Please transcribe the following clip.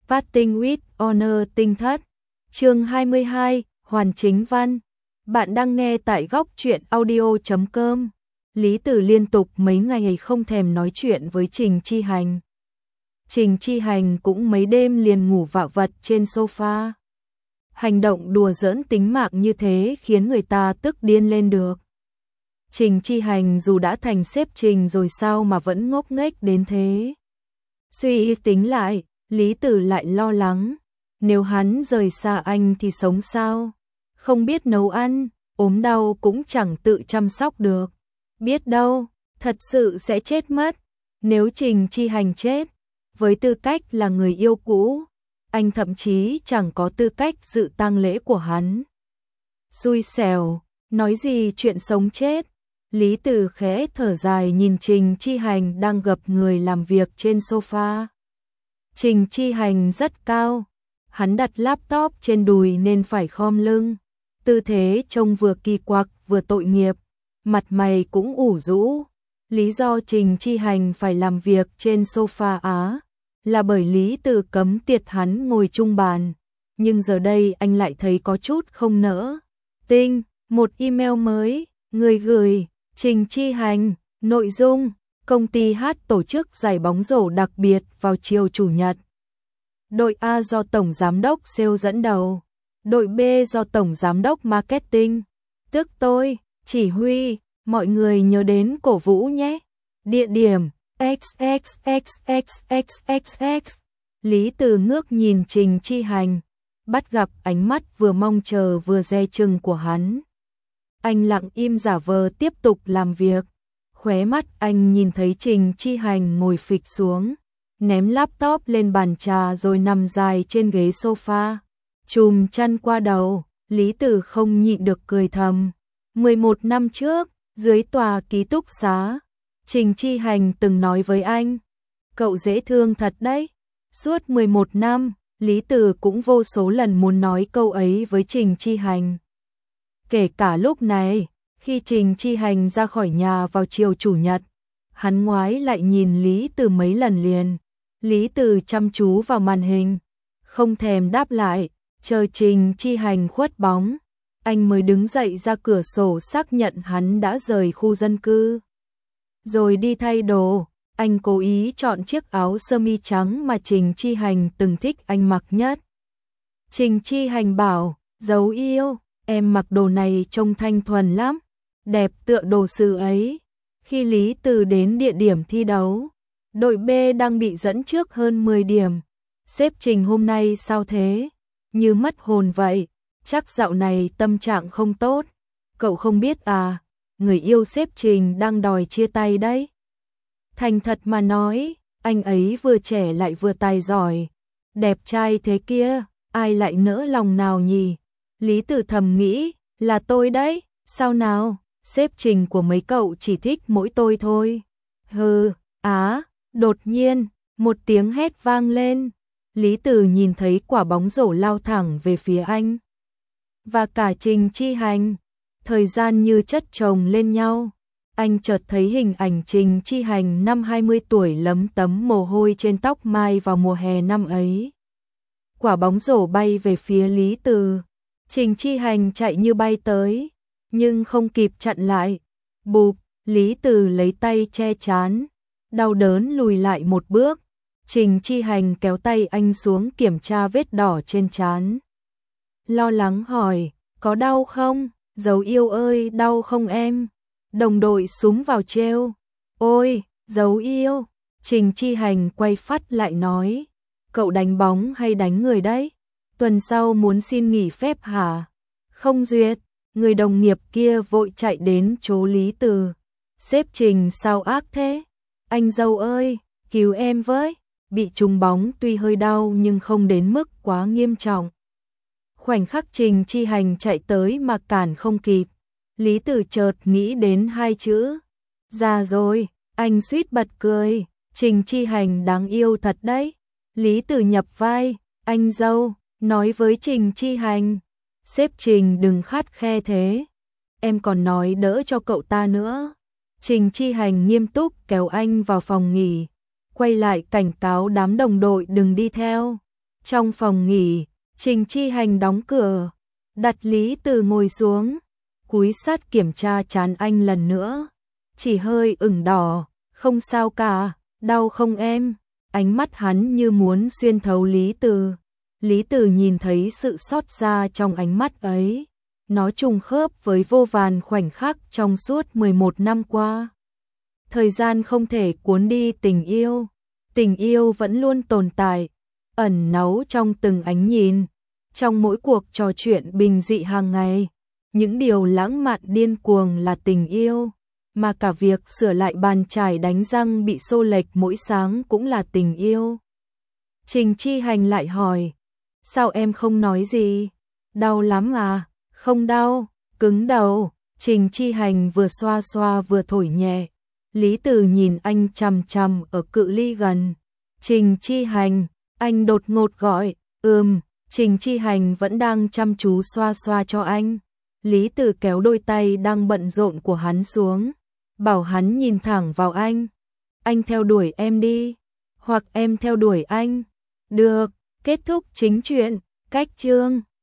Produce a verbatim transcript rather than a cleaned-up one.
Parting with Honor tinh thất. Chương hai mươi hai, Hoàn Chính Văn. Bạn đang nghe tại góc truyện audio chấm com. Lý Tử liên tục mấy ngày không thèm nói chuyện với Trình Chi Hành. Trình Chi Hành cũng mấy đêm liền ngủ vạ vật trên sofa. Hành động đùa giỡn tính mạng như thế khiến người ta tức điên lên được. Trình Chi Hành dù đã thành sếp Trình rồi sao mà vẫn ngốc nghếch đến thế. Suy tính lại, Lý Tử lại lo lắng. Nếu hắn rời xa anh thì sống sao? Không biết nấu ăn, ốm đau cũng chẳng tự chăm sóc được. Biết đâu, thật sự sẽ chết mất. Nếu Trình Chi Hành chết, với tư cách là người yêu cũ, anh thậm chí chẳng có tư cách dự tang lễ của hắn. Xui xẻo, nói gì chuyện sống chết. Lý Tử khẽ thở dài nhìn Trình Chi Hành đang gập người làm việc trên sofa. Trình Chi Hành rất cao, hắn đặt laptop trên đùi nên phải khom lưng. Tư thế trông vừa kỳ quặc vừa tội nghiệp, mặt mày cũng ủ rũ. Lý do Trình Chi Hành phải làm việc trên sofa Á là bởi Lý Tử cấm tiệt hắn ngồi chung bàn. Nhưng giờ đây anh lại thấy có chút không nỡ. Tinh, một email mới, người gửi, Trình Chi Hành, nội dung, công ty hát tổ chức giải bóng rổ đặc biệt vào chiều Chủ nhật. Đội A do Tổng Giám đốc Sale dẫn đầu, đội B do Tổng Giám đốc Marketing, tức tôi, chỉ huy, mọi người nhớ đến cổ vũ nhé. Địa điểm, x x x x x x x. Lý Tử ngước nhìn Trình Chi Hành, bắt gặp ánh mắt vừa mong chờ vừa dè chừng của hắn. Anh lặng im giả vờ tiếp tục làm việc. Khóe mắt anh nhìn thấy Trình Chi Hành ngồi phịch xuống, ném laptop lên bàn trà rồi nằm dài trên ghế sofa, chùm chăn qua đầu. Lý Tử không nhịn được cười thầm. mười một năm trước, dưới tòa ký túc xá, Trình Chi Hành từng nói với anh, cậu dễ thương thật đấy. Suốt mười một năm, Lý Tử cũng vô số lần muốn nói câu ấy với Trình Chi Hành. Kể cả lúc này, khi Trình Chi Hành ra khỏi nhà vào chiều Chủ nhật, hắn ngoái lại nhìn Lý Tử mấy lần liền. Lý Tử chăm chú vào màn hình, không thèm đáp lại, chờ Trình Chi Hành khuất bóng. Anh mới đứng dậy ra cửa sổ xác nhận hắn đã rời khu dân cư. Rồi đi thay đồ, anh cố ý chọn chiếc áo sơ mi trắng mà Trình Chi Hành từng thích anh mặc nhất. Trình Chi Hành bảo, dấu yêu, em mặc đồ này trông thanh thuần lắm, đẹp tựa đồ sử ấy. Khi Lý Tử đến địa điểm thi đấu, đội B đang bị dẫn trước hơn mười điểm. Sếp Trình hôm nay sao thế? Như mất hồn vậy, chắc dạo này tâm trạng không tốt. Cậu không biết à, người yêu sếp Trình đang đòi chia tay đấy. Thành thật mà nói, anh ấy vừa trẻ lại vừa tài giỏi, đẹp trai thế kia, ai lại nỡ lòng nào nhỉ? Lý Tử thầm nghĩ, là tôi đấy, sao nào, sếp Trình của mấy cậu chỉ thích mỗi tôi thôi. Hừ, á, đột nhiên, một tiếng hét vang lên. Lý Tử nhìn thấy quả bóng rổ lao thẳng về phía anh. Và cả Trình Chi Hành, thời gian như chất chồng lên nhau. Anh chợt thấy hình ảnh Trình Chi Hành năm hai mươi tuổi lấm tấm mồ hôi trên tóc mai vào mùa hè năm ấy. Quả bóng rổ bay về phía Lý Tử. Trình Chi Hành chạy như bay tới, nhưng không kịp chặn lại. Bụp, Lý Tử lấy tay che trán, đau đớn lùi lại một bước. Trình Chi Hành kéo tay anh xuống kiểm tra vết đỏ trên trán. Lo lắng hỏi, có đau không? Dấu yêu ơi, đau không em? Đồng đội súng vào trêu. Ôi, dấu yêu. Trình Chi Hành quay phắt lại nói, cậu đánh bóng hay đánh người đấy? Tuần sau muốn xin nghỉ phép hả? Không duyệt. Người đồng nghiệp kia vội chạy đến chỗ Lý Tử. Sếp Trình sao ác thế? Anh dâu ơi, cứu em với. Bị trúng bóng tuy hơi đau nhưng không đến mức quá nghiêm trọng. Khoảnh khắc Trình Chi Hành chạy tới mà cản không kịp. Lý Tử chợt nghĩ đến hai chữ. Già rồi, anh suýt bật cười. Trình Chi Hành đáng yêu thật đấy. Lý Tử nhập vai, anh dâu, nói với Trình Chi Hành. Sếp Trình đừng khắt khe thế. Em còn nói đỡ cho cậu ta nữa. Trình Chi Hành nghiêm túc kéo anh vào phòng nghỉ. Quay lại cảnh cáo đám đồng đội đừng đi theo. Trong phòng nghỉ, Trình Chi Hành đóng cửa, đặt Lý Từ ngồi xuống, cúi sát kiểm tra trán anh lần nữa. Chỉ hơi ửng đỏ, không sao cả, đau không em? Ánh mắt hắn như muốn xuyên thấu Lý Từ. Lý Từ nhìn thấy sự xót xa trong ánh mắt ấy. Nó trùng khớp với vô vàn khoảnh khắc trong suốt mười một năm qua. Thời gian không thể cuốn đi tình yêu. Tình yêu vẫn luôn tồn tại, ẩn náu trong từng ánh nhìn, trong mỗi cuộc trò chuyện bình dị hàng ngày. Những điều lãng mạn điên cuồng là tình yêu, mà cả việc sửa lại bàn chải đánh răng bị xô lệch mỗi sáng cũng là tình yêu. Trình Chi Hành lại hỏi, sao em không nói gì? Đau lắm à? Không đau, cứng đầu. Trình Chi Hành vừa xoa xoa vừa thổi nhẹ. Lý Từ nhìn anh chằm chằm ở cự ly gần. Trình Chi Hành, anh đột ngột gọi, ừm. Trình Chi Hành vẫn đang chăm chú xoa xoa cho anh. Lý Từ kéo đôi tay đang bận rộn của hắn xuống, bảo hắn nhìn thẳng vào anh. Anh theo đuổi em đi, hoặc em theo đuổi anh. Được, kết thúc chính chuyện, cách chương.